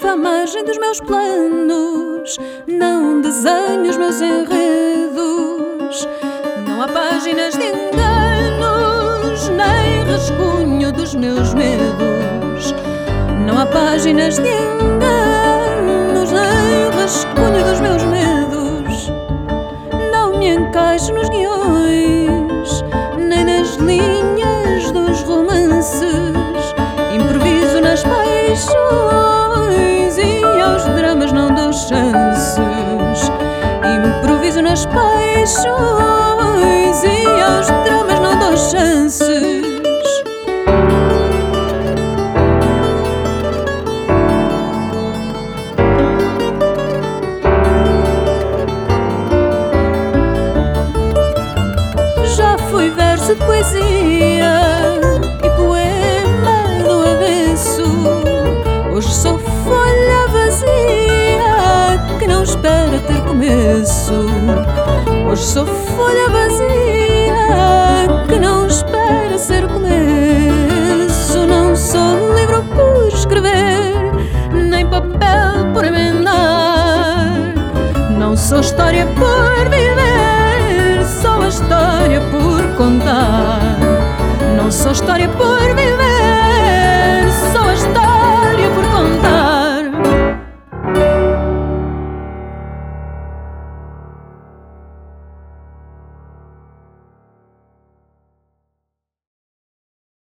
vivo à margem dos meus planos, não desenho os meus enredos. Não há páginas de enganos, nem rascunho dos meus medos. Não há páginas de enganos, nem rascunho dos meus medos. Não me encaixo nos guiões, nem nas linhas dos romances. Improviso nas paixões e aos dramas não dou chances. Improviso nas paixões e aos dramas não dou chances. Já fui verso de poesia e poema do avesso. Hoje sou folha vazia que não espera ter começo. Hoje sou folha vazia que não espera ser começo. Não sou livro por escrever, nem papel por emendar. Não sou história por viver, sou a história por contar. Não sou história por viver,